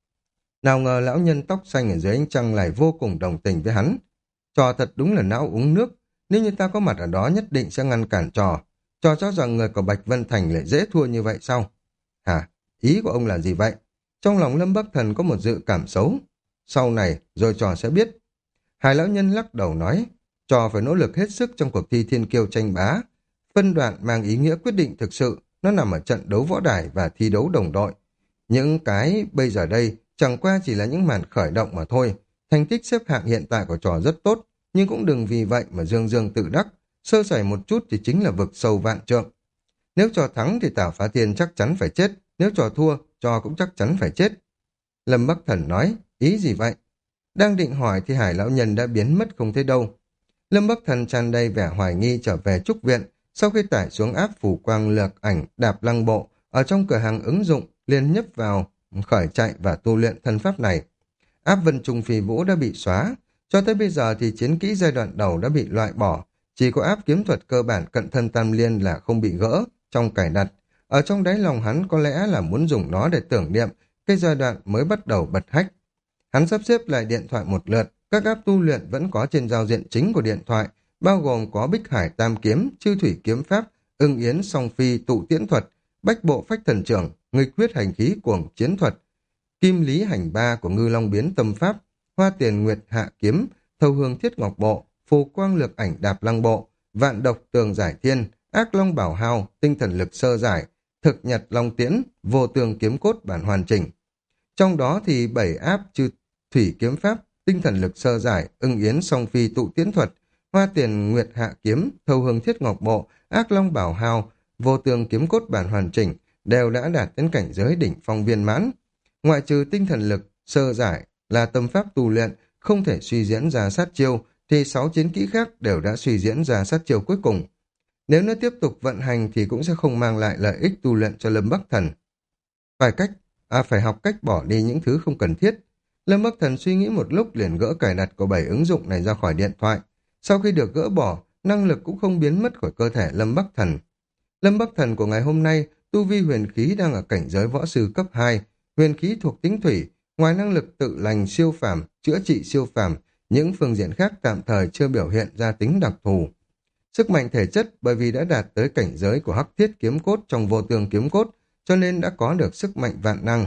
Nào ngờ lão nhân tóc xanh ở dưới ánh trăng lại vô cùng đồng tình với hắn. Trò thật đúng là não uống nước, nếu như ta có mặt ở đó nhất định sẽ ngăn cản trò. Trò cho rằng người của Bạch Vân Thành lại dễ thua như vậy sao? Hả? Ý của ông là gì vậy? Trong lòng Lâm Bắc Thần có một dự cảm xấu. Sau này, rồi trò sẽ biết. Hải lão nhân lắc đầu nói, trò phải nỗ lực hết sức trong cuộc thi thiên kiêu tranh bá. Phân đoạn mang ý nghĩa quyết định thực sự, nó nằm ở trận đấu võ đài và thi đấu đồng đội. Những cái bây giờ đây chẳng qua chỉ là những màn khởi động mà thôi. Thành tích xếp hạng hiện tại của trò rất tốt, nhưng cũng đừng vì vậy mà dương dương tự đắc. Sơ sẩy một chút thì chính là vực sâu vạn trượng. Nếu trò thắng thì Tào Phá Thiên chắc chắn phải chết, nếu trò thua, trò cũng chắc chắn phải chết. Lâm Bắc Thần nói, ý gì vậy? Đang định hỏi thì Hải lão nhân đã biến mất không thấy đâu. Lâm Bắc Thần tràn đầy vẻ hoài nghi trở về trúc viện, sau khi tải xuống áp phủ quang lược ảnh đạp lăng bộ, ở trong cửa hàng ứng dụng, liền nhấp vào, khởi chạy và tu luyện thân pháp này. Áp Vân Trung Phi Vũ đã bị xóa, cho tới bây giờ thì chiến kỹ giai đoạn đầu đã bị loại bỏ, chỉ có áp kiếm thuật cơ bản cận thân tam liên là không bị gỡ trong cài đặt. Ở trong đáy lòng hắn có lẽ là muốn dùng nó để tưởng niệm cái giai đoạn mới bắt đầu bật hách. Hắn sắp xếp lại điện thoại một lượt, các áp tu luyện vẫn có trên giao diện chính của điện thoại, bao gồm có Bích Hải Tam Kiếm, Chư Thủy Kiếm Pháp, Ưng Yến Song Phi Tụ Tiễn Thuật, Bách Bộ Phách Thần Trưởng, Nghịch Huyết Hành Khí Cuồng Chiến Thuật, Kim Lý Hành Ba của Ngư Long Biến Tâm Pháp, Hoa Tiền Nguyệt Hạ Kiếm, Thâu Hương Thiết Ngọc Bộ, Phù Quang Lược Ảnh Đạp Lăng Bộ, Vạn Độc Tường Giải Thiên, Ác Long Bảo Hao, Tinh Thần Lực Sơ Giải, Thực Nhật Long Tiễn, Vô Tường Kiếm Cốt bản hoàn chỉnh. Trong đó thì bảy áp Chư Thủy Kiếm Pháp, Tinh Thần Lực Sơ Giải, Ưng Yến Song Phi Tụ Tiễn Thuật, Hoa Tiền Nguyệt Hạ Kiếm, Thâu Hương Thiết Ngọc Bộ, Ác Long Bảo Hao, Vô Tường Kiếm Cốt bản hoàn chỉnh đều đã đạt đến cảnh giới đỉnh phong viên mãn. Ngoại trừ Tinh Thần Lực Sơ Giải là tâm pháp tu luyện không thể suy diễn ra sát chiêu, thì sáu chiến kỹ khác đều đã suy diễn ra sát chiêu cuối cùng. Nếu nó tiếp tục vận hành thì cũng sẽ không mang lại lợi ích tu luyện cho Lâm Bắc Thần. Phải cách, à phải học cách bỏ đi những thứ không cần thiết. Lâm Bắc Thần suy nghĩ một lúc liền gỡ cài đặt của bảy ứng dụng này ra khỏi điện thoại. Sau khi được gỡ bỏ, năng lực cũng không biến mất khỏi cơ thể Lâm Bắc Thần. Lâm Bắc Thần của ngày hôm nay, tu vi huyền khí đang ở cảnh giới võ sư cấp hai, huyền khí thuộc tính thủy, ngoài năng lực tự lành siêu phàm, chữa trị siêu phàm, những phương diện khác tạm thời chưa biểu hiện ra tính đặc thù. Sức mạnh thể chất bởi vì đã đạt tới cảnh giới của Hắc Thiết Kiếm Cốt trong Vô Tường Kiếm Cốt, cho nên đã có được sức mạnh vạn năng.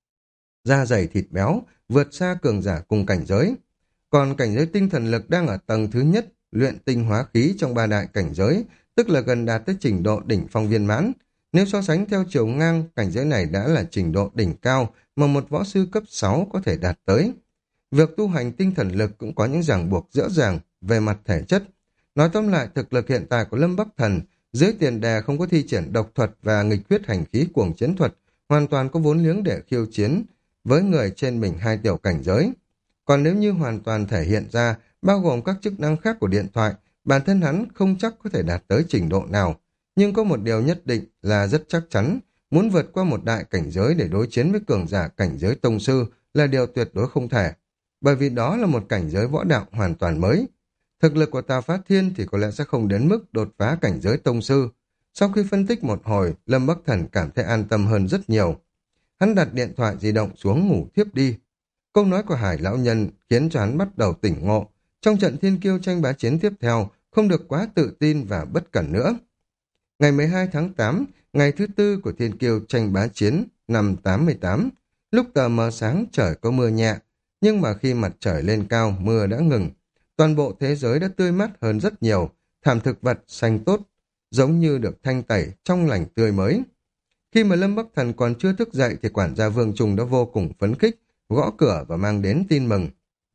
Da dày thịt béo, vượt xa cường giả cùng cảnh giới. Còn cảnh giới tinh thần lực đang ở tầng thứ nhất, luyện tinh hóa khí trong ba đại cảnh giới, tức là gần đạt tới trình độ đỉnh phong viên mãn. Nếu so sánh theo chiều ngang, cảnh giới này đã là trình độ đỉnh cao mà một võ sư cấp sáu có thể đạt tới. Việc tu hành tinh thần lực cũng có những ràng buộc rõ ràng về mặt thể chất. Nói tóm lại, thực lực hiện tại của Lâm Bắc Thần, dưới tiền đề không có thi triển độc thuật và nghịch huyết hành khí cuồng chiến thuật, hoàn toàn có vốn liếng để khiêu chiến với người trên mình hai tiểu cảnh giới. Còn nếu như hoàn toàn thể hiện ra, bao gồm các chức năng khác của điện thoại, bản thân hắn không chắc có thể đạt tới trình độ nào. Nhưng có một điều nhất định là rất chắc chắn, muốn vượt qua một đại cảnh giới để đối chiến với cường giả cảnh giới tông sư là điều tuyệt đối không thể. Bởi vì đó là một cảnh giới võ đạo hoàn toàn mới. Thực lực của Tào Phá Thiên thì có lẽ sẽ không đến mức đột phá cảnh giới tông sư. Sau khi phân tích một hồi, Lâm Bắc Thần cảm thấy an tâm hơn rất nhiều. Hắn đặt điện thoại di động xuống ngủ thiếp đi. Câu nói của Hải lão nhân khiến cho hắn bắt đầu tỉnh ngộ. Trong trận thiên kiêu tranh bá chiến tiếp theo, không được quá tự tin và bất cẩn nữa. Ngày mười hai tháng tám, ngày thứ tư của thiên kiêu tranh bá chiến năm tám mươi tám, lúc tờ mờ sáng trời có mưa nhẹ, nhưng mà khi mặt trời lên cao, mưa đã ngừng. Toàn bộ thế giới đã tươi mát hơn rất nhiều, thảm thực vật xanh tốt, giống như được thanh tẩy trong lành tươi mới. Khi mà Lâm Bắc Thần còn chưa thức dậy thì quản gia Vương Trung đã vô cùng phấn khích, gõ cửa và mang đến tin mừng.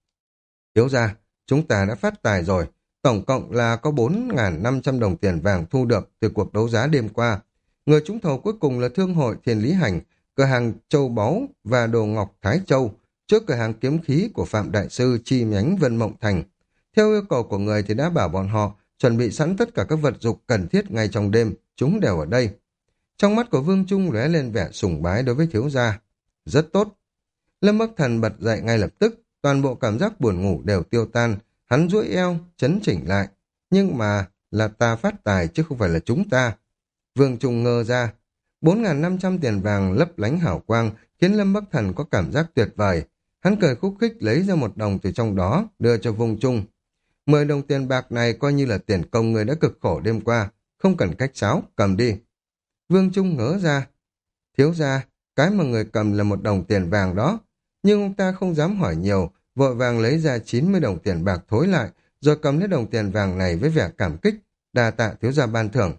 Thiếu gia, chúng ta đã phát tài rồi, tổng cộng là có bốn nghìn năm trăm đồng tiền vàng thu được từ cuộc đấu giá đêm qua. Người trúng thầu cuối cùng là Thương hội Thiên Lý Hành, cửa hàng châu báu và đồ ngọc Thái Châu, trước cửa hàng kiếm khí của Phạm Đại Sư chi nhánh Vân Mộng Thành. Theo yêu cầu của người thì đã bảo bọn họ chuẩn bị sẵn tất cả các vật dụng cần thiết ngay trong đêm, chúng đều ở đây. Trong mắt của Vương Trung lóe lên vẻ sùng bái đối với thiếu gia. Rất tốt. Lâm Bắc Thần bật dậy ngay lập tức, toàn bộ cảm giác buồn ngủ đều tiêu tan, hắn duỗi eo, chấn chỉnh lại. Nhưng mà là ta phát tài chứ không phải là chúng ta. Vương Trung ngơ ra. bốn nghìn năm trăm tiền vàng lấp lánh hào quang khiến Lâm Bắc Thần có cảm giác tuyệt vời. Hắn cười khúc khích lấy ra một đồng từ trong đó, đưa cho Vương Trung. Mười đồng tiền bạc này coi như là tiền công người đã cực khổ đêm qua, không cần cách sáo, cầm đi. Vương Trung ngớ ra. Thiếu gia, cái mà người cầm là một đồng tiền vàng đó. Nhưng ông ta không dám hỏi nhiều, vội vàng lấy ra chín mươi đồng tiền bạc thối lại, rồi cầm lấy đồng tiền vàng này với vẻ cảm kích, đa tạ thiếu gia ban thưởng.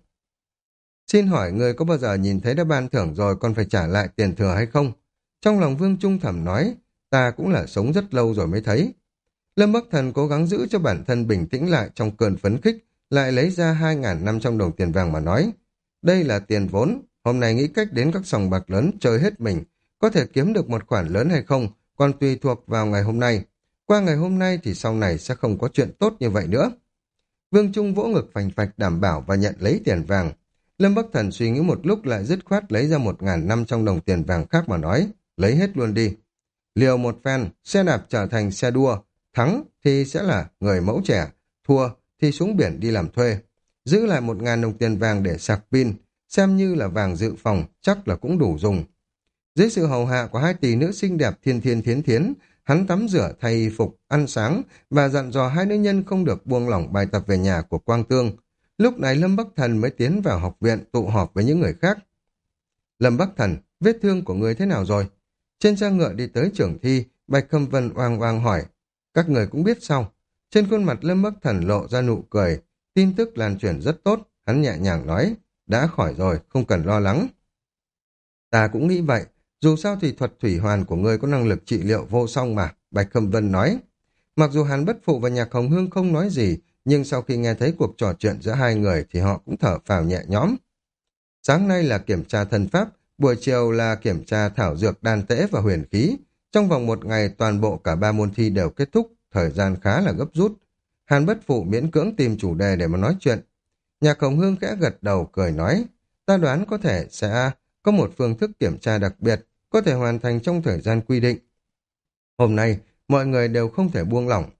Xin hỏi người có bao giờ nhìn thấy đã ban thưởng rồi còn phải trả lại tiền thừa hay không? Trong lòng Vương Trung thầm nói, ta cũng là sống rất lâu rồi mới thấy. Lâm Bắc Thần cố gắng giữ cho bản thân bình tĩnh lại trong cơn phấn khích, lại lấy ra hai nghìn năm trăm đồng tiền vàng mà nói. Đây là tiền vốn, hôm nay nghĩ cách đến các sòng bạc lớn chơi hết mình, có thể kiếm được một khoản lớn hay không, còn tùy thuộc vào ngày hôm nay. Qua ngày hôm nay thì sau này sẽ không có chuyện tốt như vậy nữa. Vương Trung vỗ ngực phành phạch đảm bảo và nhận lấy tiền vàng. Lâm Bắc Thần suy nghĩ một lúc lại dứt khoát lấy ra một nghìn năm trăm đồng tiền vàng khác mà nói, lấy hết luôn đi. Liều một phen, xe đạp trở thành xe đua, thắng thì sẽ là người mẫu trẻ, thua thì xuống biển đi làm thuê. Giữ lại một ngàn đồng tiền vàng để sạc pin, xem như là vàng dự phòng, chắc là cũng đủ dùng. Dưới sự hầu hạ của hai tỷ nữ xinh đẹp thiên thiên thiến thiến, hắn tắm rửa thay y phục, ăn sáng và dặn dò hai nữ nhân không được buông lỏng bài tập về nhà của Quang Tương. Lúc này Lâm Bắc Thần mới tiến vào học viện tụ họp với những người khác. Lâm Bắc Thần, vết thương của người thế nào rồi? Trên xe ngựa đi tới trưởng thi, Bạch Khâm Vân oang oang hỏi. Các người cũng biết sao? Trên khuôn mặt Lâm Bắc Thần lộ ra nụ cười, tin tức lan truyền rất tốt, hắn nhẹ nhàng nói, đã khỏi rồi, không cần lo lắng. Ta cũng nghĩ vậy, dù sao thì thuật thủy hoàn của ngươi có năng lực trị liệu vô song mà, Bạch Khâm Vân nói. Mặc dù Hàn Bất Phụ và Nhạc Hồng Hương không nói gì, nhưng sau khi nghe thấy cuộc trò chuyện giữa hai người thì họ cũng thở phào nhẹ nhõm. Sáng nay là kiểm tra thân pháp, buổi chiều là kiểm tra thảo dược đan tễ và huyền khí. Trong vòng một ngày toàn bộ cả ba môn thi đều kết thúc, thời gian khá là gấp rút. Hàn Bất Phụ miễn cưỡng tìm chủ đề để mà nói chuyện. Nhạc Hồng Hương khẽ gật đầu cười nói, ta đoán có thể sẽ có một phương thức kiểm tra đặc biệt, có thể hoàn thành trong thời gian quy định. Hôm nay, mọi người đều không thể buông lỏng.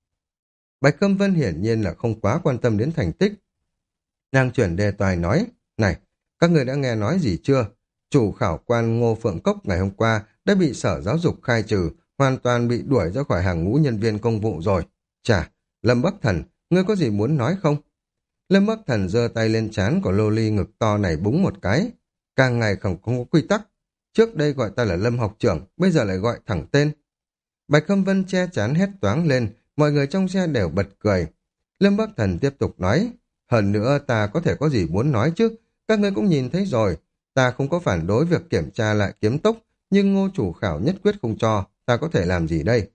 Bạch Khâm Vân hiển nhiên là không quá quan tâm đến thành tích. Nàng chuyển đề tài nói, này, các người đã nghe nói gì chưa? Chủ khảo quan Ngô Phượng Cốc ngày hôm qua đã bị Sở Giáo dục khai trừ, hoàn toàn bị đuổi ra khỏi hàng ngũ nhân viên công vụ rồi. Chà, Lâm Bắc Thần, ngươi có gì muốn nói không? Lâm Bắc Thần giơ tay lên trán của lô ly ngực to này búng một cái. Càng ngày không, không có quy tắc. Trước đây gọi ta là Lâm học trưởng, bây giờ lại gọi thẳng tên. Bạch Khâm Vân che chán hét toáng lên, mọi người trong xe đều bật cười. Lâm Bắc Thần tiếp tục nói, hơn nữa ta có thể có gì muốn nói chứ, các ngươi cũng nhìn thấy rồi, ta không có phản đối việc kiểm tra lại kiếm tốc, nhưng Ngô chủ khảo nhất quyết không cho, ta có thể làm gì đây?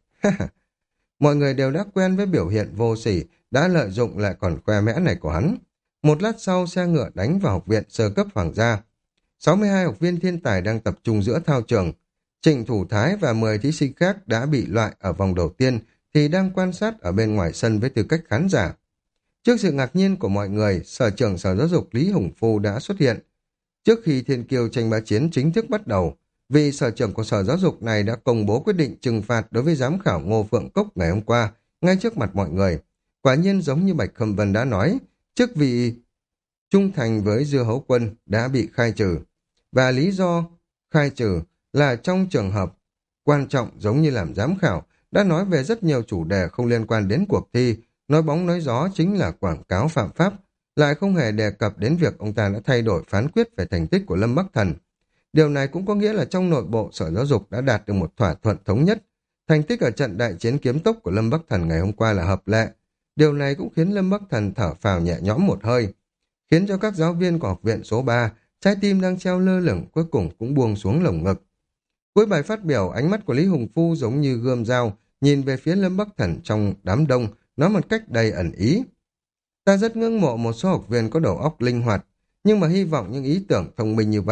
Mọi người đều đã quen với biểu hiện vô sỉ, đã lợi dụng lại còn khoe mẽ này của hắn. Một lát sau xe ngựa đánh vào học viện sơ cấp hoàng gia. sáu mươi hai học viên thiên tài đang tập trung giữa thao trường. Trịnh Thủ Thái và mười thí sinh khác đã bị loại ở vòng đầu tiên thì đang quan sát ở bên ngoài sân với tư cách khán giả. Trước sự ngạc nhiên của mọi người, Sở trưởng Sở Giáo dục Lý Hùng Phu đã xuất hiện. Trước khi Thiên Kiêu tranh bá chiến chính thức bắt đầu, vị Sở trưởng của Sở Giáo dục này đã công bố quyết định trừng phạt đối với giám khảo Ngô Phượng Cốc ngày hôm qua, ngay trước mặt mọi người. Quả nhiên giống như Bạch Khâm Vân đã nói, chức vị trung thành với Dưa Hấu Quân đã bị khai trừ. Và lý do khai trừ là trong trường hợp quan trọng giống như làm giám khảo, đã nói về rất nhiều chủ đề không liên quan đến cuộc thi, nói bóng nói gió chính là quảng cáo phạm pháp, lại không hề đề cập đến việc ông ta đã thay đổi phán quyết về thành tích của Lâm Bắc Thần. Điều này cũng có nghĩa là trong nội bộ Sở Giáo dục đã đạt được một thỏa thuận thống nhất. Thành tích ở trận đại chiến kiếm tốc của Lâm Bắc Thần ngày hôm qua là hợp lệ. Điều này cũng khiến Lâm Bắc Thần thở phào nhẹ nhõm một hơi, khiến cho các giáo viên của học viện số ba, trái tim đang treo lơ lửng cuối cùng cũng buông xuống lồng ngực. Cuối bài phát biểu, ánh mắt của Lý Hùng Phu giống như gươm dao, nhìn về phía Lâm Bắc Thần trong đám đông, nói một cách đầy ẩn ý. Ta rất ngưỡng mộ một số học viên có đầu óc linh hoạt, nhưng mà hy vọng những ý tưởng thông minh như vậy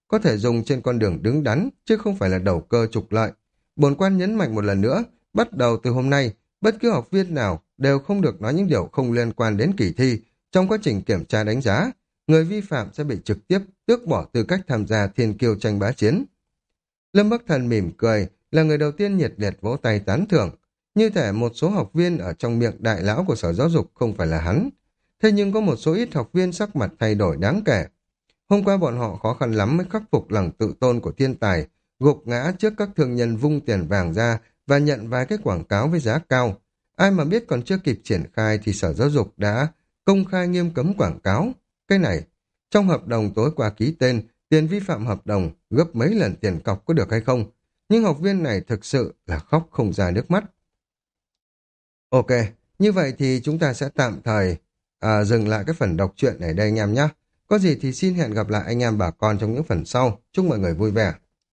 có thể dùng trên con đường đứng đắn, chứ không phải là đầu cơ trục lợi. Bổn quan nhấn mạnh một lần nữa, bắt đầu từ hôm nay, bất cứ học viên nào đều không được nói những điều không liên quan đến kỳ thi trong quá trình kiểm tra đánh giá. Người vi phạm sẽ bị trực tiếp tước bỏ tư cách tham gia thiên kiêu tranh bá chiến. Lâm Bắc Thần mỉm cười, là người đầu tiên nhiệt liệt vỗ tay tán thưởng. Như thể một số học viên ở trong miệng đại lão của Sở Giáo dục không phải là hắn. Thế nhưng có một số ít học viên sắc mặt thay đổi đáng kể. Hôm qua bọn họ khó khăn lắm mới khắc phục lòng tự tôn của thiên tài, gục ngã trước các thương nhân vung tiền vàng ra và nhận vài cái quảng cáo với giá cao. Ai mà biết còn chưa kịp triển khai thì Sở Giáo dục đã công khai nghiêm cấm quảng cáo. Cái này, trong hợp đồng tối qua ký tên, tiền vi phạm hợp đồng gấp mấy lần tiền cọc có được hay không? Nhưng học viên này thực sự là khóc không ra nước mắt. Ok, như vậy thì chúng ta sẽ tạm thời à, dừng lại cái phần đọc truyện ở đây anh em nhé. Có gì thì xin hẹn gặp lại anh em bà con trong những phần sau. Chúc mọi người vui vẻ.